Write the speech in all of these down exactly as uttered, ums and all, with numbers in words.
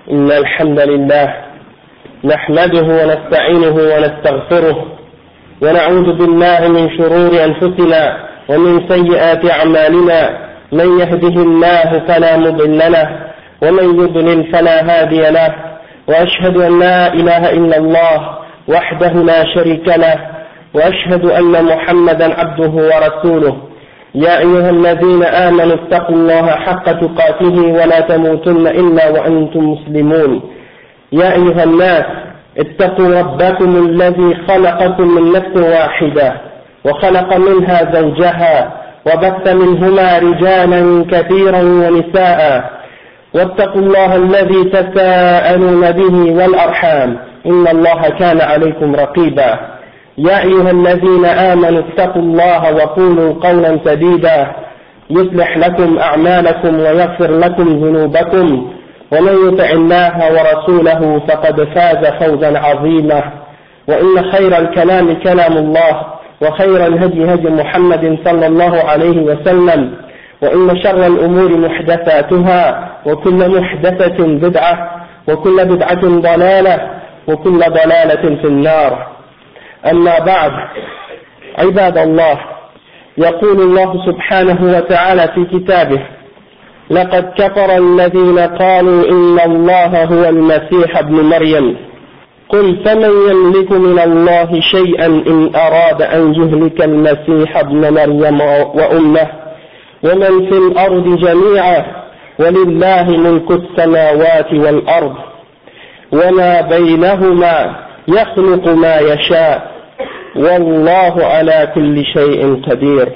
إن الحمد لله نحمده ونستعينه ونستغفره ونعوذ بالله من شرور أنفسنا ومن سيئات أعمالنا. من يهده الله فلا مضل له ومن يضلل فلا هادي له، وأشهد أن لا إله إلا الله وحده لا شريك له، وأشهد أن محمدا عبده ورسوله. يا أيها الذين آمنوا اتقوا الله حق تقاته ولا تموتن إلا وأنتم مسلمون. يا أيها الناس اتقوا ربكم الذي خلقكم من نفس واحدة وخلق منها زوجها وبث منهما رجالا كثيرا ونساء، واتقوا الله الذي تساءلون به والأرحام إن الله كان عليكم رقيبا. يا أيها الذين آمنوا اتقوا الله وقولوا قولا سديدا يصلح لكم أعمالكم ويغفر لكم ذنوبكم، ومن يطع الله ورسوله فقد فاز فوزا عظيما. وإن خير الكلام كلام الله، وخير الهدي هدي محمد صلى الله عليه وسلم، وإن شر الأمور محدثاتها، وكل محدثة بدعة، وكل بدعة ضلالة، وكل ضلالة في النار. أما بعد، عباد الله، يقول الله سبحانه وتعالى في كتابه: لقد كفر الذين قالوا إن الله هو المسيح ابن مريم، قل فمن يملك من الله شيئا إن أراد أن يهلك المسيح ابن مريم وأمه ومن في الأرض جميعا، ولله ملك السماوات والأرض وما بينهما يخلق ما يشاء والله على كل شيء قدير.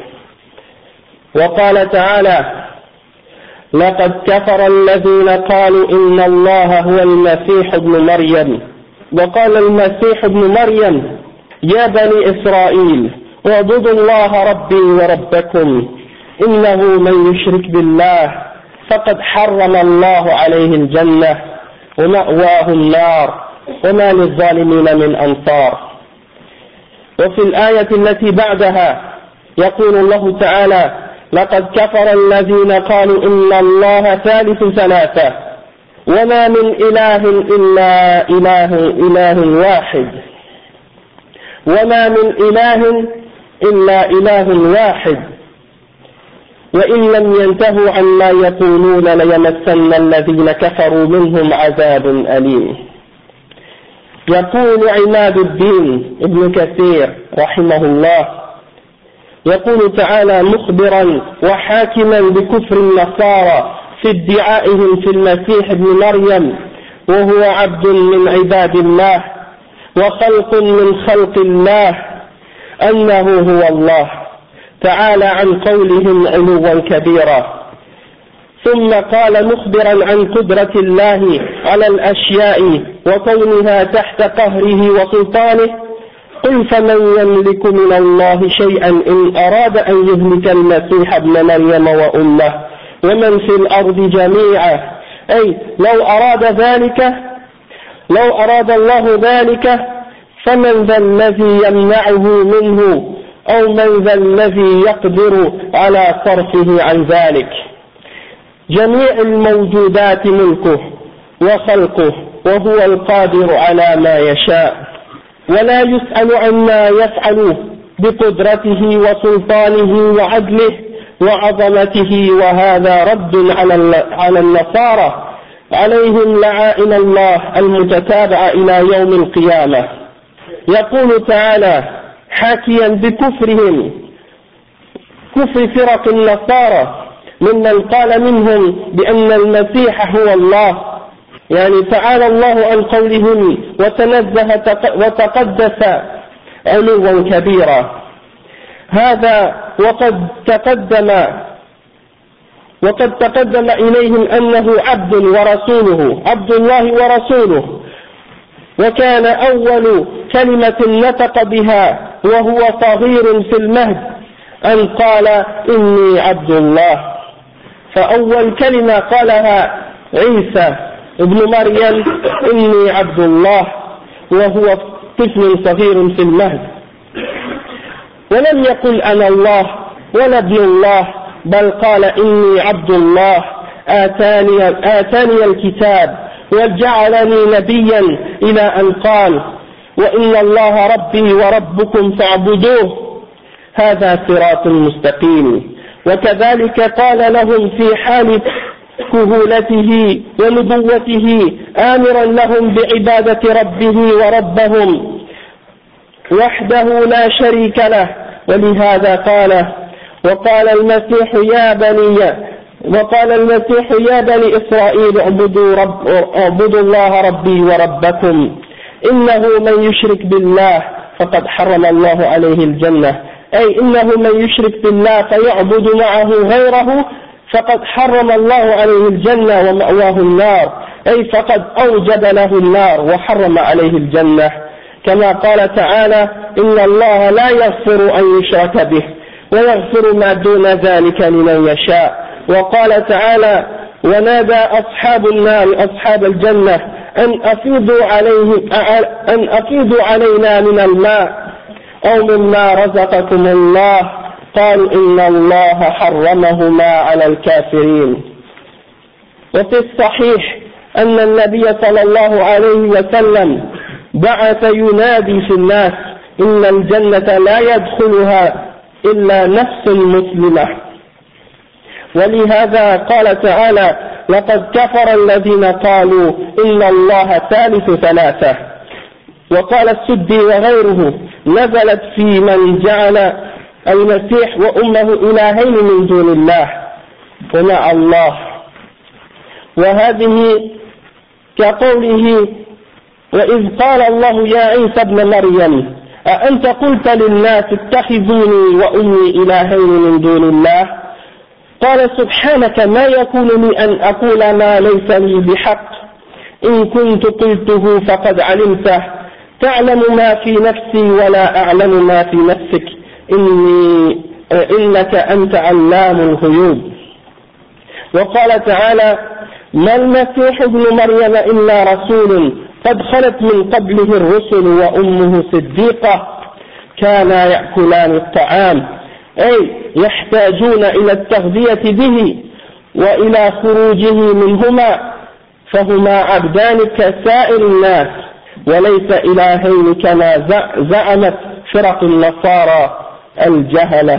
وقال تعالى: لقد كفر الذين قالوا إن الله هو المسيح ابن مريم. وقال المسيح ابن مريم: يا بني إسرائيل اعبدوا الله ربي وربكم، إنه من يشرك بالله فقد حرم الله عليه الجنة ومأواه النار وما للظالمين من أنصار. وفي الآية التي بعدها يقول الله تعالى: لقد كفر الذين قالوا إن الله ثالث ثلاثة وما من إله إلا إله إله واحد وما من إله إلا إله واحد وإن لم ينتهوا عما يقولون ليمسن الذين كفروا منهم عذاب أليم. يقول عماد الدين ابن كثير رحمه الله، يقول تعالى مخبرا وحاكما بكفر النصارى في ادعائهم في المسيح ابن مريم، وهو عبد من عباد الله وخلق من خلق الله، أنه هو الله تعالى عن قولهم علوا كبيرا. ثم قال مخبرا عن قدرة الله على الأشياء وكونها تحت قهره وسلطانه: قل فمن يملك من الله شيئا إن أراد أن يهلك المسيح ابن مريم وأمه ومن في الأرض جميعا. أي لو أراد ذلك لو أراد الله ذلك فمن ذا الذي يمنعه منه، أو من ذا الذي يقدر على صرفه عن ذلك. جميع الموجودات ملكه وخلقه، وهو القادر على ما يشاء، ولا يسأل عما يفعل بقدرته وسلطانه وعدله وعظمته. وهذا رد على النصارى عليهم لعائن الله المتتابعة إلى يوم القيامة. يقول تعالى حاكيا بكفرهم، كفر فرق النصارى، ممن قال منهم بأن المسيح هو الله، يعني تعالى الله عن قولهم وتنزه وتقدس علوا كبيرا. هذا وقد تقدم وقد تقدم إليهم أنه عبد ورسوله، عبد الله ورسوله، وكان أول كلمة نطق بها وهو صغير في المهد أن قال إني عبد الله. فأول كلمة قالها عيسى ابن مريم إني عبد الله وهو طفل صغير في المهد، ولم يقل أنا الله ولا ابن الله، بل قال إني عبد الله آتاني, آتاني الكتاب وجعلني نبيا إلى أن قال وإن الله ربي وربكم فاعبدوه هذا صراط مستقيم. وكذلك قال لهم في حال كهولته ونبوته آمرا لهم بعبادة ربه وربهم وحده لا شريك له. ولهذا قال وقال المسيح يا بني وقال المسيح يا بني إسرائيل اعبدوا, رب اعبدوا الله ربي وربكم إنه من يشرك بالله فقد حرم الله عليه الجنة، أي إنه من يشرك بالله فيعبد معه غيره فقد حرم الله عليه الجنة ومأواه النار، أي فقد أوجب له النار وحرم عليه الجنة. كما قال تعالى إن الله لا يغفر أن يشرك به ويغفر ما دون ذلك لمن يشاء. وقال تعالى ونادى أصحاب النار أصحاب الجنة أن أفيضوا عليه أن أفيضوا علينا من الماء أو مما رزقكم الله قالوا إن الله حرمهما على الكافرين. وفي الصحيح أن النبي صلى الله عليه وسلم بعث ينادي في الناس إن الجنة لا يدخلها إلا نفس مسلمة. ولهذا قال تعالى لقد كفر الذين قالوا إن الله ثالث ثلاثة. وقال السدي وغيره نزلت في من جعل المسيح وأمه إلهين من دون الله ومع الله. وهذه كقوله وإذ قال الله يا عيسى ابن مريم أأنت قلت للناس اتخذوني وأمي إلهين من دون الله قال سبحانك ما يكون لي أن أقول ما ليس لي بحق إن كنت قلته فقد علمته تعلم ما في نفسي ولا أعلم ما في نفسك إني إنك أنت علام الغيوب. وقال تعالى ما المسيح ابن مريم إلا رسول قد خلت من قبله الرسل وأمه صديقة كانا يأكلان الطعام، أي يحتاجون إلى التغذية به وإلى خروجه منهما، فهما عبدان كسائر الناس وليس إلهين كما زعمت فرق النصارى الجهلة.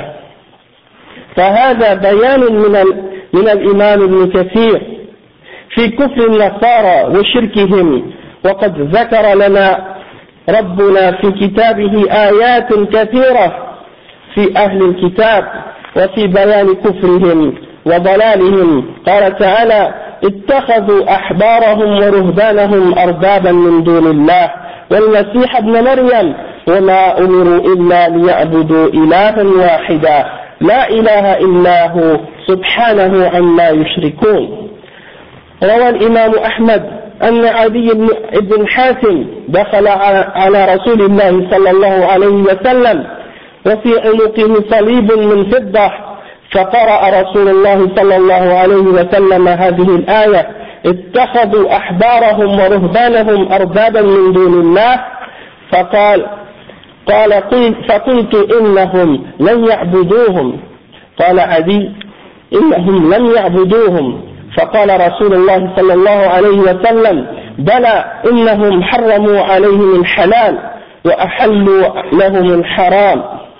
فهذا بيان من من الإمام ابن كثير في كفر النصارى وشركهم. وقد ذكر لنا ربنا في كتابه آيات كثيرة في أهل الكتاب وفي بيان كفرهم وضلالهم. قال تعالى اتخذوا أحبارهم ورهبانهم أربابا من دون الله والمسيح ابن مريم وما أمروا إلا ليعبدوا إلها واحدا لا إله إلا هو سبحانه عما يشركون. روى الإمام أحمد أن عدي بن حاتم دخل على رسول الله صلى الله عليه وسلم وفي عنقه صليب من فضة، فقرأ رسول الله صلى الله عليه وسلم هذه الآية اتخذوا أحبارهم ورهبانهم أربابا من دون الله، فقال قال فقلت إنهم لن يعبدوهم. قال عدي إنهم لم يعبدوهم. فقال رسول الله صلى الله عليه وسلم بلى إنهم حرموا عليهم الحلال وأحلوا لهم الحرام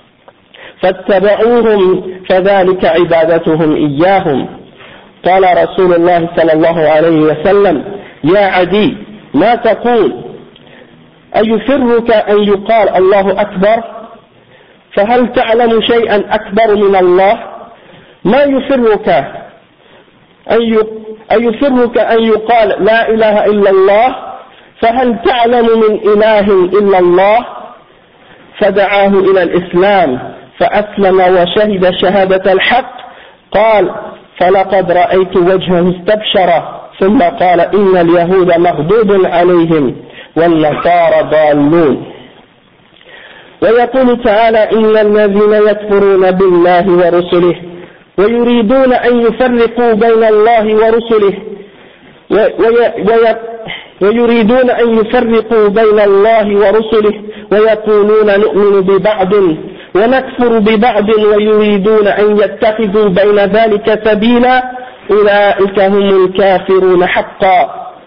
فاتبعوهم فذلك عبادتهم إياهم. قال رسول الله صلى الله عليه وسلم يا عدي ما تقول أيفرك أن يقال الله أكبر؟ فهل تعلم شيئا أكبر من الله؟ ما يفرك أيفرك أن يقال لا إله إلا الله؟ فهل تعلم من إله إلا الله؟ فدعاه إلى الإسلام فأسلم وشهد شهادة الحق. قال فلقد رأيت وجهه استبشر ثم قال إن اليهود مغضوب عليهم والنصارى ضالون. ويقول تعالى إن الذين يكفرون بالله ورسله ويريدون أن يفرقوا بين الله ورسله ويريدون أن يفرقوا بين الله ورسله ويقولون نؤمن ببعض ونكفر ببعض ويريدون أن يتخذوا بين ذلك سبيلا أولئك هم الكافرون حقا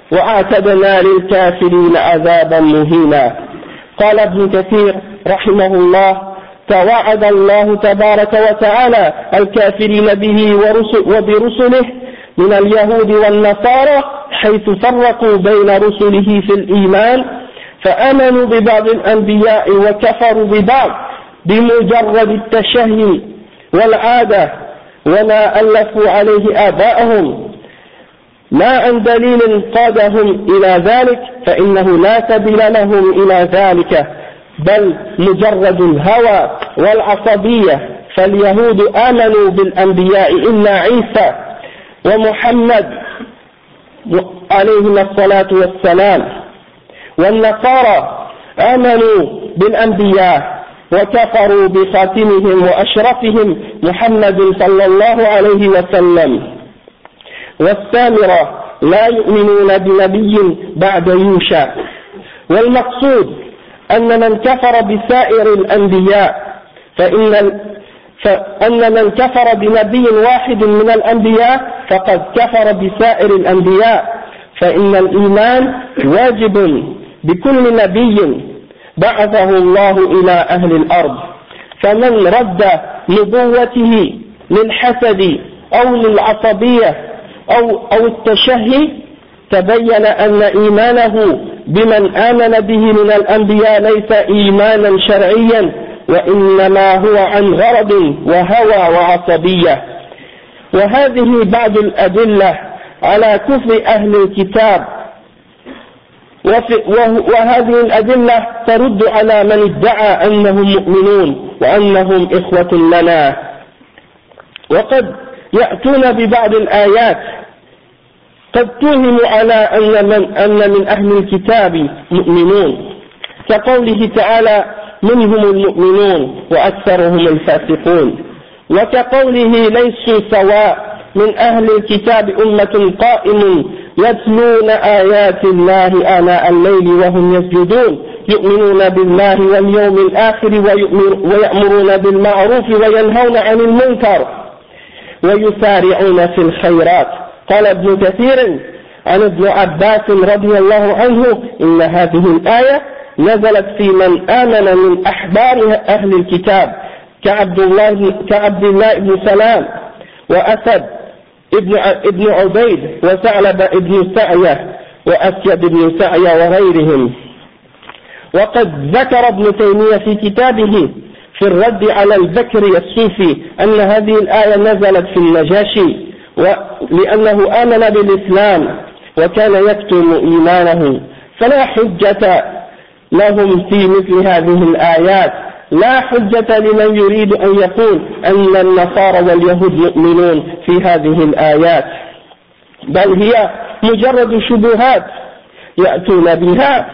وأعتدنا للكافرين عذابا مهينا. قال ابن كثير رحمه الله: توعد الله تبارك وتعالى الكافرين به وبرسله من اليهود والنصارى، حيث فرقوا بين رسله في الإيمان، فآمنوا ببعض الأنبياء وكفروا ببعض بمجرد التشهي والعادة وما ألفوا عليه آباءهم لا عن دليل قادهم إلى ذلك، فإنه لا سبيل لهم إلى ذلك، بل مجرد الهوى والعصبية. فاليهود آمنوا بالأنبياء إلا عيسى ومحمد عليهما الصلاة والسلام، والنصارى آمنوا بالأنبياء وكفروا بخاتمهم وأشرفهم محمد صلى الله عليه وسلم. والسامرة لا يؤمنون بنبي بعد يوشع. والمقصود أن من كفر بسائر الأنبياء فإن فأن من كفر بنبي واحد من الأنبياء فقد كفر بسائر الأنبياء، فإن الإيمان واجب بكل نبي بعثه الله إلى أهل الأرض. فمن رد نبوته للحسد أو للعصبية أو, أو التشهي تبين أن إيمانه بمن آمن به من الأنبياء ليس إيمانا شرعيا، وإنما هو عن غرض وهوى وعصبية. وهذه بعض الأدلة على كفر أهل الكتاب، وهذه الأدلة ترد على من ادعى أنهم مؤمنون وأنهم إخوة لنا. وقد يأتون ببعض الآيات قد توهم على أن من, أن من أهل الكتاب مؤمنون، كقوله تعالى: منهم المؤمنون وأكثرهم الفاسقون، وكقوله: ليسوا سواء من أهل الكتاب أمة قائم يتلون آيات الله آناء الليل وهم يسجدون يؤمنون بالله واليوم الآخر ويأمرون بالمعروف وينهون عن المنكر ويسارعون في الخيرات. قال ابن كثير عن ابن عباس رضي الله عنه: إن هذه الآية نزلت في من آمن من أحبار أهل الكتاب كعبد الله, كعبد الله بن سلام وأسد ابن, ابن عبيد وثعلب ابن سعية وأسيد بن سعية وغيرهم. وقد ذكر ابن تيمية في كتابه في الرد على البكري الصوفي أن هذه الآية نزلت في النجاشي لأنه آمن بالإسلام وكان يكتم إيمانه، فلا حجة لهم في مثل هذه الآيات، لا حجة لمن يريد أن يقول أن النصارى واليهود مؤمنون في هذه الآيات، بل هي مجرد شبهات يأتون بها.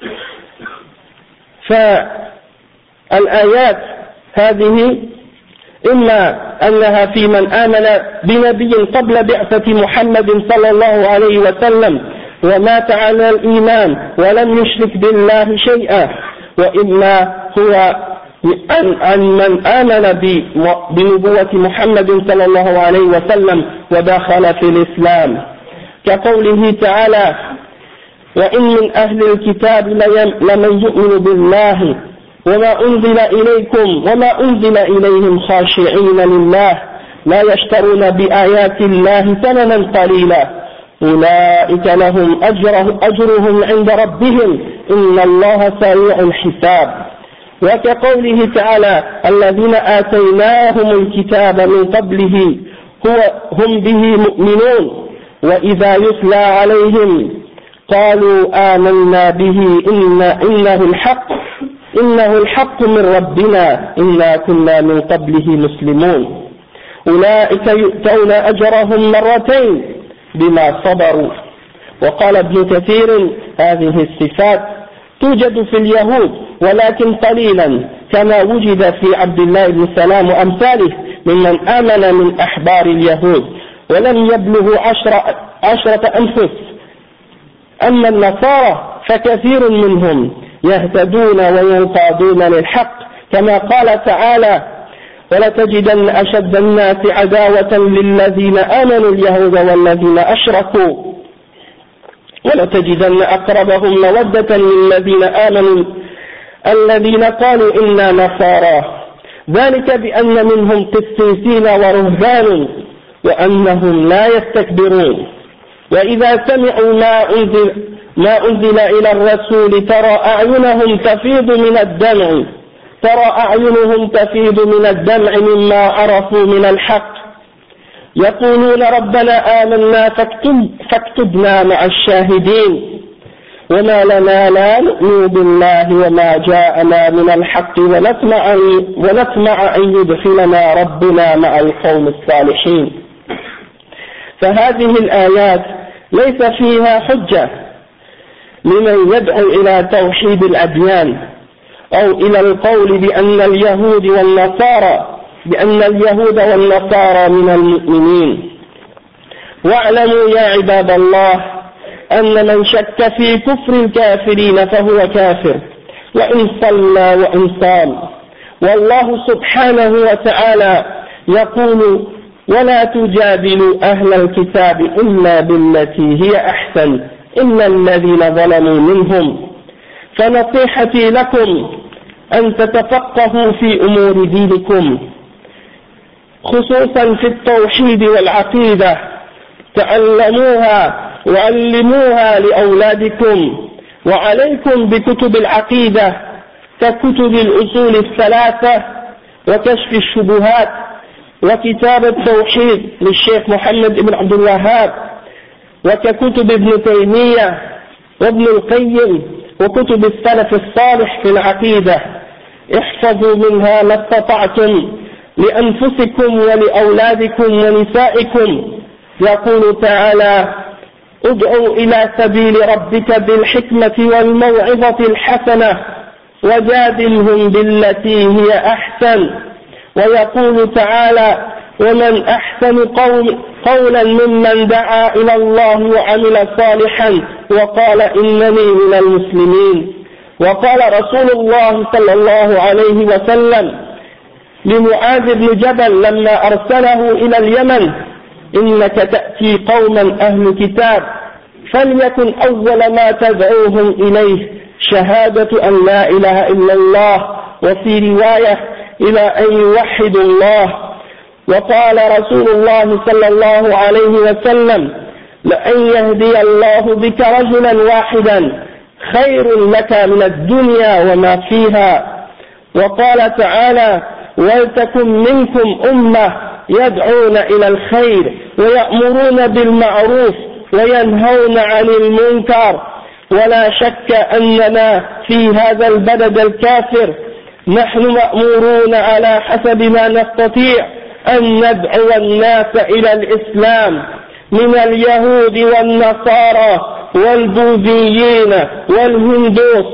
فالآيات هذه إما أنها في من آمن بنبي قبل بعثة محمد صلى الله عليه وسلم ومات على الإيمان ولم يشرك بالله شيئا، وإما هو عن من آمن بنبوة محمد صلى الله عليه وسلم ودخل في الإسلام، كقوله تعالى: وإن من أهل الكتاب لمن يؤمن بالله وما أنزل إليكم وما أنزل إليهم خاشعين لله لا يشترون بآيات الله ثمنا قليلا أولئك لهم أجره أجرهم عند ربهم إن الله سريع الحساب. وكقوله تعالى: الذين آتيناهم الكتاب من قبله هو هم به مؤمنون وإذا يتلى عليهم قالوا آمنا به إن إنه الحق إنه الحق من ربنا إنا كنا من قبله مسلمون أولئك يؤتون أجرهم مرتين بما صبروا. وقال ابن كثير: هذه الصفات توجد في اليهود ولكن قليلا، كما وجد في عبد الله بن سلام وأمثاله ممن آمن من أحبار اليهود ولم يبلغوا عشر عشرة أنفس. أما النصارى فكثير منهم يهتدون وينقادون للحق، كما قال تعالى: ولتجدن أشد الناس عداوة للذين آمنوا اليهود والذين أشركوا ولتجدن أقربهم مودة للذين آمنوا الذين قالوا إنا نصارى ذلك بأن منهم قسيسين ورهبان وأنهم لا يستكبرون وإذا سمعوا ما أنزل, ما أنزل إلى الرسول ترى أعينهم تفيض من الدمع ترى أعينهم تفيض من الدمع مما عرفوا من الحق يقولون ربنا آمنا فاكتب فاكتبنا مع الشاهدين وما لنا لا نؤمن بالله وما جاءنا من الحق ونطمع ونطمع أن يدخلنا ربنا مع القوم الصالحين. فهذه الآيات ليس فيها حجة لمن يدعو إلى توحيد الأديان أو إلى القول بأن اليهود والنصارى بأن اليهود والنصارى من المؤمنين. واعلموا يا عباد الله أن من شك في كفر الكافرين فهو كافر وإن صلى وإن صام. والله سبحانه وتعالى يقول ولا تجادلوا أهل الكتاب إلا بالتي هي أحسن إلا الذين ظلموا منهم. فنصيحتي لكم أن تتفقهوا في أمور دينكم خصوصا في التوحيد والعقيدة تعلموها وعلموها لأولادكم. وعليكم بكتب العقيدة ككتب الأصول الثلاثة وكشف الشبهات وكتاب التوحيد للشيخ محمد بن عبد الوهاب وككتب ابن تيمية وابن القيم وكتب السلف الصالح في العقيدة. احفظوا منها ما استطعتم لأنفسكم ولأولادكم ونسائكم. يقول تعالى ادعوا إلى سبيل ربك بالحكمة والموعظة الحسنة وجادلهم بالتي هي أحسن. ويقول تعالى ومن أحسن قول قولا ممن دعا إلى الله وعمل صالحا وقال إنني من المسلمين. وقال رسول الله صلى الله عليه وسلم لمعاذ بن جبل لما أرسله إلى اليمن إنك تأتي قوما أهل كتاب فليكن أول ما تدعوهم إليه شهادة أن لا إله إلا الله وفي رواية إلى أن يوحدوا الله. وقال رسول الله صلى الله عليه وسلم لأن يهدي الله بك رجلا واحدا خير لك من الدنيا وما فيها. وقال تعالى ولتكن منكم أمة يدعون إلى الخير ويأمرون بالمعروف وينهون عن المنكر. ولا شك أننا في هذا البلد الكافر نحن مأمورون على حسب ما نستطيع أن ندعو الناس إلى الإسلام من اليهود والنصارى والبوذيين والهندوس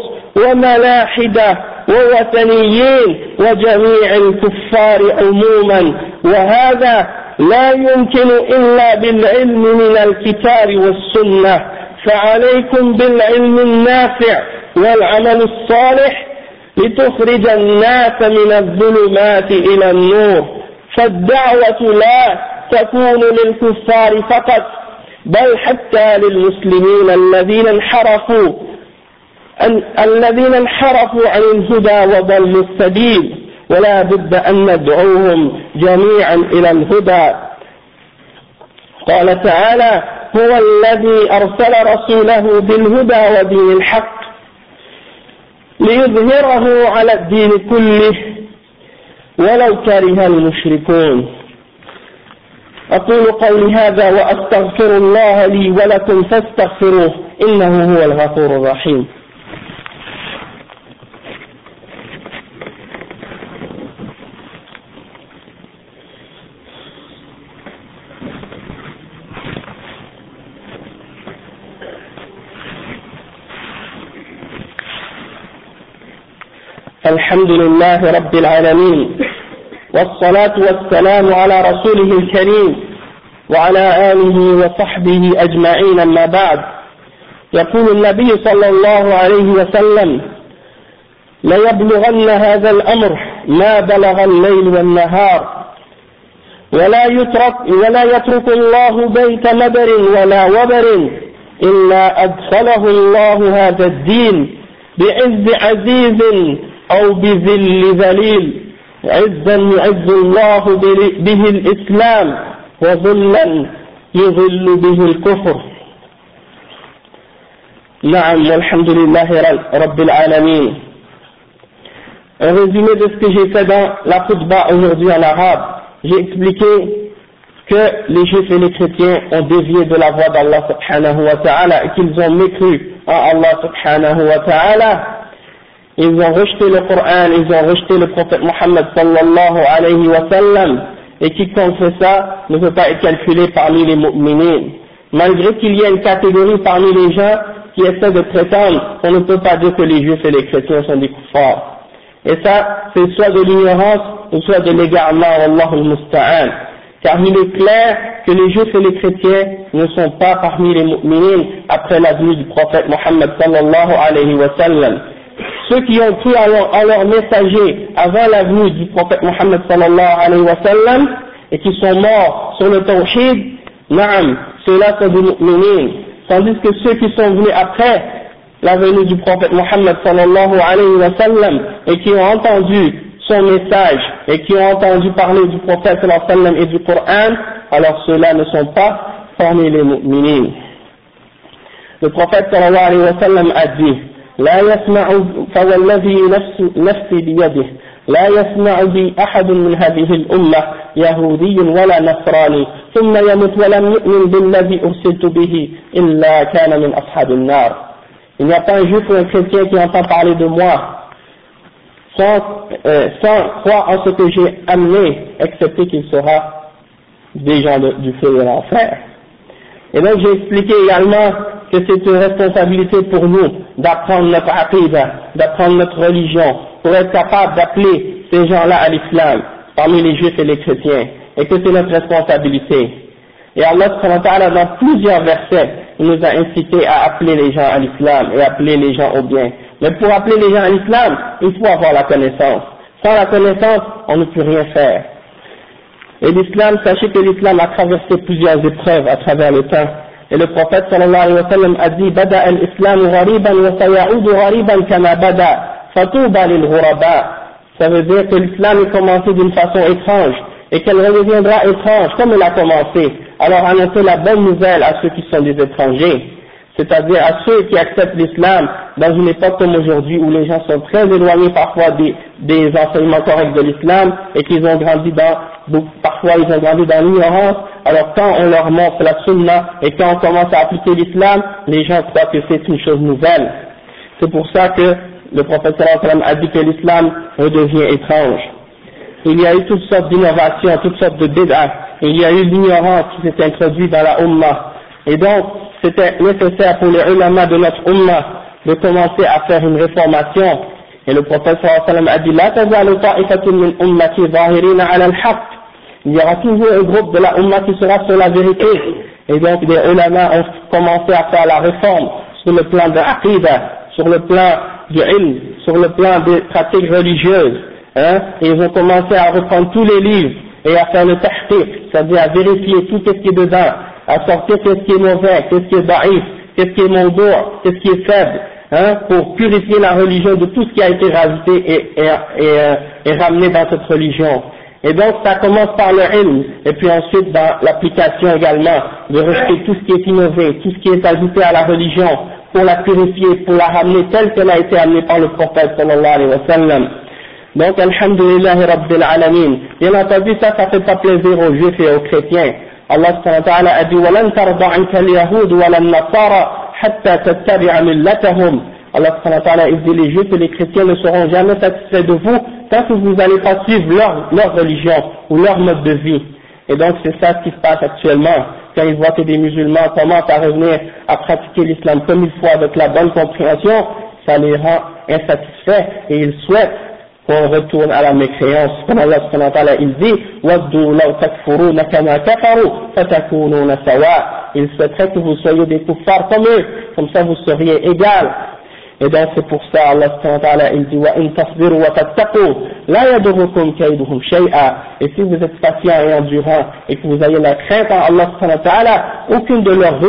وملاحدة ووثنيين وجميع الكفار عموما. وهذا لا يمكن إلا بالعلم من الكتاب والسنة. فعليكم بالعلم النافع والعمل الصالح لتخرج الناس من الظلمات إلى النور. فالدعوة لا تكون للكفار فقط بل حتى للمسلمين الذين انحرفوا الذين انحرفوا عن الهدى وضلوا السبيل. ولا بد أن ندعوهم جميعا إلى الهدى. قال تعالى هو الذي أرسل رسوله بالهدى ودين الحق ليظهره على الدين كله ولو كره المشركون. أقول قولي هذا وأستغفر الله لي ولكم فاستغفروه إنه هو الغفور الرحيم. الحمد لله رب العالمين والصلاة والسلام على رسوله الكريم وعلى آله وصحبه أجمعين. أما بعد، يقول النبي صلى الله عليه وسلم ليبلغن هذا الأمر ما بلغ الليل والنهار ولا يترك, ولا يترك الله بيت مدر ولا وبر إلا أدخله الله هذا الدين بعز عزيز أو بذل ذليل عزا يعز الله به الإسلام وذلا يذل به الكفر. نعم والحمد لله رب العالمين. Un résumé de ce que j'ai fait dans la khutba aujourd'hui en arabe, j'ai expliqué que les juifs et les chrétiens ont dévié de la voie d'Allah subhanahu wa ta'ala et qu'ils ont mécru en Allah subhanahu wa ta'ala. Ils ont rejeté le Coran, ils ont rejeté le prophète Mohammed sallallahu alayhi wa sallam, et quiconque fait ça ne peut pas être calculé parmi les mu'minines. Malgré qu'il y ait une catégorie parmi les gens qui essaient de prétendre qu'on ne peut pas dire que les juifs et les chrétiens sont des kuffars. Et ça, c'est soit de l'ignorance ou soit de l'égarement, Wallahu al-musta'an. Car il est clair que les juifs et les chrétiens ne sont pas parmi les mu'minines après la venue du prophète Mohammed sallallahu alayhi wa sallam. Ceux qui ont cru en leur, en leur messager avant la venue du prophète Mohammed sallallahu alayhi wa sallam et qui sont morts sur le tawhid, na'am, ceux-là sont des mu'minines. Tandis que ceux qui sont venus après la venue du prophète Mohammed sallallahu alayhi wa sallam et qui ont entendu son message et qui ont entendu parler du prophète sallallahu alayhi wa sallam et du Coran, alors ceux-là ne sont pas parmi les mu'minines. Le prophète sallallahu alayhi wa sallam a dit: لا يسمع فوالذي نفس نفسي بيده لا يسمع بي أحد من هذه الأمة يهودي ولا نصراني ثم يمت ولم يؤمن بالذي أرسلت به إلا كان من أصحاب النار. Il n'y a pas un juif ou un chrétien qui entend parler de moi sans, euh, sans croire en ce que j'ai amené, excepté qu'il sera des gens de, du feu de l'enfer. Et donc j'ai expliqué également que c'est une responsabilité pour nous d'apprendre notre aqidah, d'apprendre notre religion, pour être capable d'appeler ces gens-là à l'islam, parmi les juifs et les chrétiens, et que c'est notre responsabilité. Et Allah subhanahu wa ta'ala, dans plusieurs versets, il nous a incité à appeler les gens à l'islam et appeler les gens au bien. Mais pour appeler les gens à l'islam, il faut avoir la connaissance. Sans la connaissance, on ne peut rien faire. Et l'islam, sachez que l'islam a traversé plusieurs épreuves à travers le temps. Et le prophète sallallahu alayhi wa sallam a dit: Bada al-islam ghariban wa sayaudu ghariban kama bada, fatuba lil ghuraba. Ça veut dire que l'islam est commencé d'une façon étrange et qu'elle redeviendra étrange comme elle a commencé. Alors annoncez la bonne nouvelle à ceux qui sont des étrangers, c'est-à-dire à ceux qui acceptent l'islam dans une époque comme aujourd'hui où les gens sont très éloignés parfois des, des enseignements corrects de l'islam et qu'ils ont grandi dans, parfois ils ont grandi dans l'ignorance. Alors quand on leur montre la sunna et quand on commence à appliquer l'islam, les gens croient que c'est une chose nouvelle. C'est pour ça que le prophète sallallahu alayhi wa sallam a dit que l'islam redevient étrange. Il y a eu toutes sortes d'innovations, toutes sortes de bid'ah. Il y a eu l'ignorance qui s'est introduite dans la Ummah. Et donc, c'était nécessaire pour les ulama de notre Ummah de commencer à faire une réformation. Et le prophète sallallahu alayhi wa sallam a dit: La tazalu ta'ifatun min ummati zahirina ala al-haqq. Il y aura toujours un groupe de la Ummah qui sera sur la vérité. Et donc, les ulama ont commencé à faire la réforme sur le plan de l'aqidah, sur le plan du ilm, sur le plan des pratiques religieuses. Hein, et ils ont commencé à reprendre tous les livres et à faire le tahqiq, c'est-à-dire à vérifier tout ce qui est dedans, à sortir qu'est-ce qui est mauvais, qu'est-ce qui est daïf, qu'est-ce qui est mawdou', qu'est-ce qui est faible, hein, pour purifier la religion de tout ce qui a été rajouté et, et, et, et ramené dans cette religion. Et donc ça commence par le ilm, et puis ensuite dans l'application également, de rejeter tout ce qui est innové, tout ce qui est ajouté à la religion, pour la purifier, pour la ramener telle qu'elle a été amenée par le prophète sallallahu alayhi wa sallam. Donc, alhamdulillahi rabbil alamin. Bien entendu, ça, ça fait pas plaisir aux juifs et aux chrétiens. Allah subhanahu wa ta'ala a dit: وَلَنْ تَرْضَ عَنْكَ الْيَهُودُ وَلَا النَّصَارَى حَتَّى تَتَّبِعَ مِلَّتَهُمْ. Allah subhanahu wa ta'ala, il dit: les juifs et les chrétiens ne seront jamais satisfaits de vous tant que vous n'allez pas suivre leur, leur religion ou leur mode de vie. Et donc, c'est ça ce qui se passe actuellement. Quand ils voient que des musulmans commencent à revenir à pratiquer l'islam comme il faut avec la bonne compréhension, ça les rend insatisfaits et ils souhaitent qu'on retourne à la mécréance. Comme Allah subhanahu wa ta'ala, il dit: وَدُّوا لَوْ تَكْفُرُونَ كَمَا كَفَرُوا فَتَكُونُونَ سَوَاءً. Il souhaiterait que vous soyez des kuffars comme eux, comme ça vous seriez égales. Et donc c'est pour ça Allah subhanahu wa ta'ala, il dit: وَإِن تَصْبِرُوا وَتَتَّقُوا لَا يَضُرُّكُمْ كَيْدُهُمْ شَيْئًا. Et si vous êtes patient et endurant et que vous ayez la crainte en Allah subhanahu wa ta'ala, aucune de leurs ruses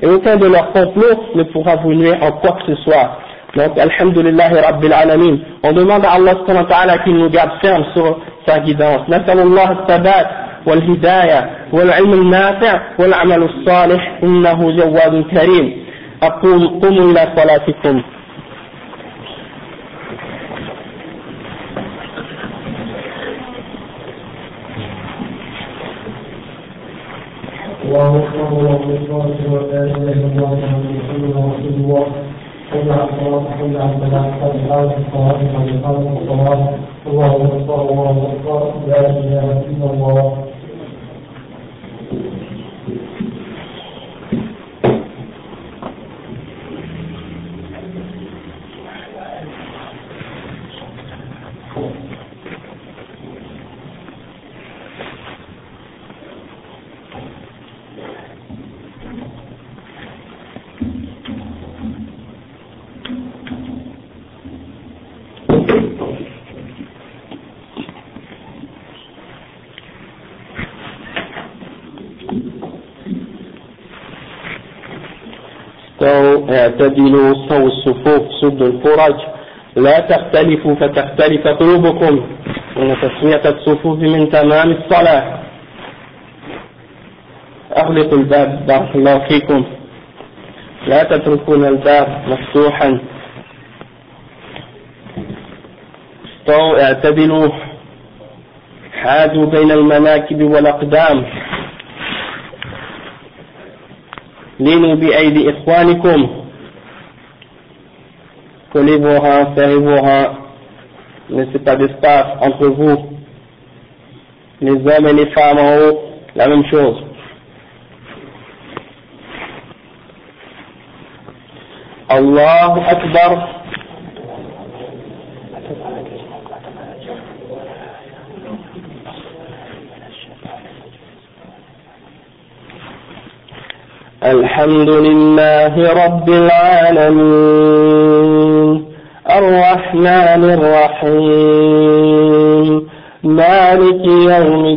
et aucun de leurs complots ne pourra vous nuire en quoi que ce soit. Donc, alhamdulillahi rabbil alamin. On demande à Allah subhanahu wa ta'ala qu'il nous garde ferme sur sa guidance. Nasalullah al-sabat wal-hidayah wal-ilm al-nafi' wal-amal al-salih innahu jawadun karim. أقوم قوموا إلى صلاتكم. الله أكبر الله أكبر لا إله إلا الله محمد رسول الله صلى على الصلاة صلى على الصلاة قد قامت الصلاة قد قامت الصلاة الله أكبر الله أكبر لا إله إلا الله. اعتدلوا استووا الصفوف سدوا الفرج لا تختلفوا فتختلف قلوبكم إن تسوية الصفوف من تمام الصلاة. أغلقوا الباب بارك الله فيكم لا تتركون الباب مفتوحا. استووا اعتدلوا حاذوا بين المناكب والأقدام لينوا بأيدي إخوانكم. Collez vos reins, serrez vos reins, ne laissez pas d'espace entre vous. Les hommes et les femmes en haut, la même chose. Allahu Akbar. الحمد لله رب العالمين الرحمن الرحيم مالك يوم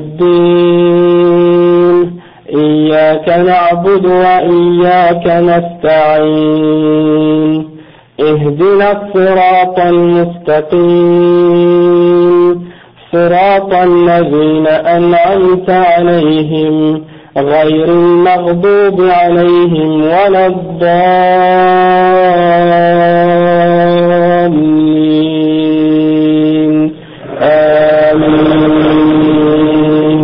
الدين إياك نعبد وإياك نستعين اهدنا الصراط المستقيم صراط الذين أنعمت عليهم غير المغضوب عليهم ولا الضالين آمين.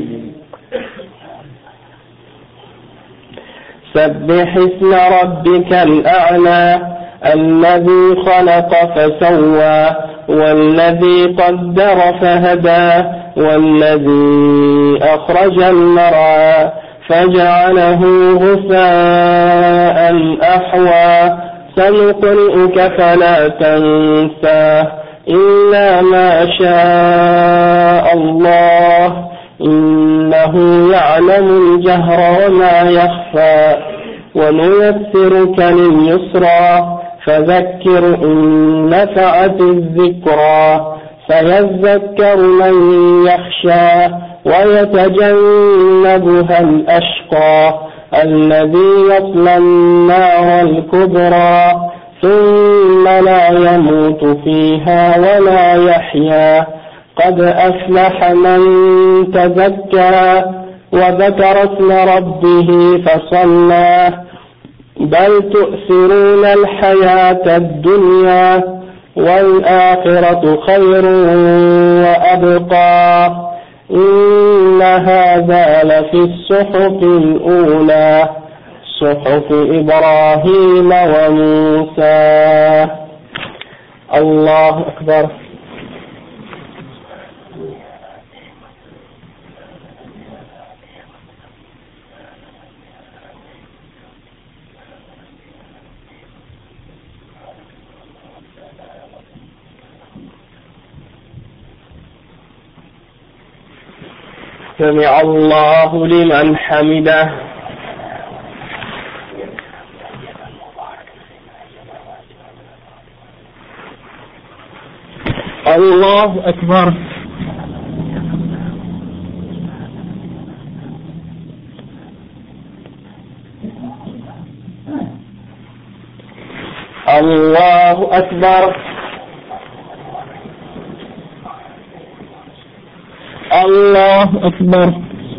سبح اسم ربك الأعلى الذي خلق فسوى والذي قدر فهدى والذي أخرج المرعى فجعله غثاء أحوى سنقرئك فلا تنسى إلا ما شاء الله إنه يعلم الجهر وما يخفى ونيسرك لليسرى فذكر إن نفعت الذكرى سيذكر من يخشى ويتجنبها الأشقى الذي يصلى النار الكبرى ثم لا يموت فيها ولا يحيا قد أفلح من تزكى وذكر اسم ربه فصلى بل تؤثرون الحياة الدنيا والآخرة خير وأبقى إن هذا لفي الصحف الأولى صحف إبراهيم وموسى. الله أكبر. سمع الله لمن حمده. الله أكبر. الله أكبر الله أكبر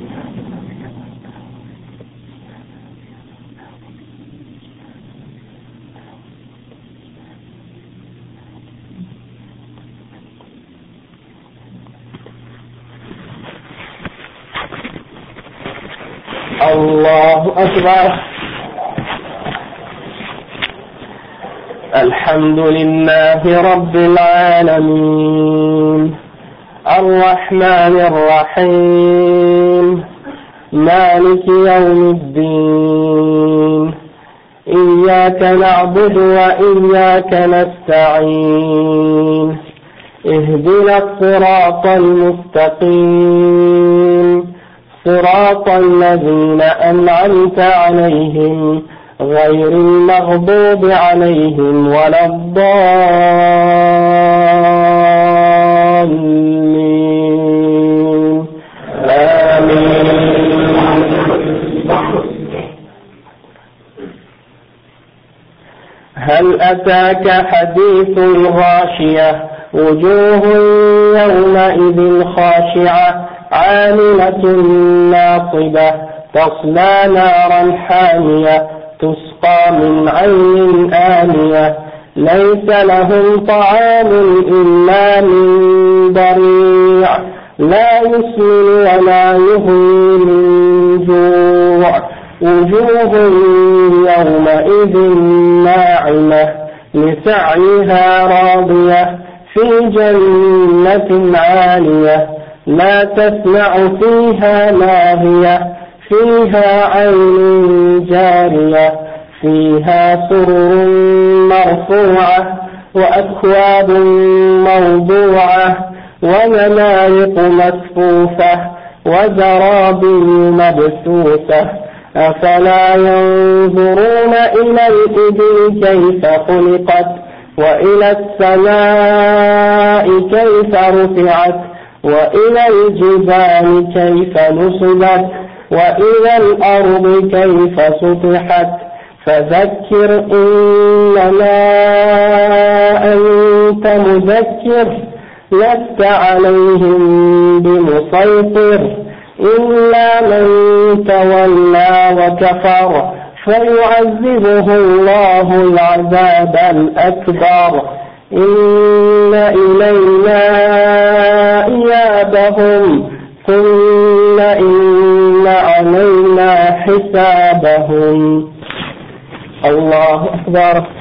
الله أكبر. الحمد لله رب العالمين الرحمن الرحيم مالك يوم الدين إياك نعبد وإياك نستعين اهدنا الصراط المستقيم صراط الذين أنعمت عليهم غير المغضوب عليهم ولا الضالين آمين. هل أتاك حديث الغاشية وجوه يومئذ خاشعة عاملة ناصبة تصلى نارا حامية تسقى من عين آنية ليس لهم طعام إلا من ضريع لا يسمن ولا يغني من جوع وجوه يومئذ ناعمة لسعيها راضية في جنة عالية لا تسمع فيها لاغية فيها عين جارية فيها سرر مرفوعة وأكواب موضوعة ونمارق مصفوفة وزرابي مبثوثة أفلا ينظرون إلى الإبل كيف خلقت وإلى السماء كيف رفعت وإلى الجبال كيف نصبت وإلى الأرض كيف سطحت فذكر إنما أنت مذكر لست عليهم بمسيطر إلا من تولى وكفر فيعذبه الله العذاب الأكبر إن إلينا إيابهم ثم إن علينا حسابهم. الله أكبر.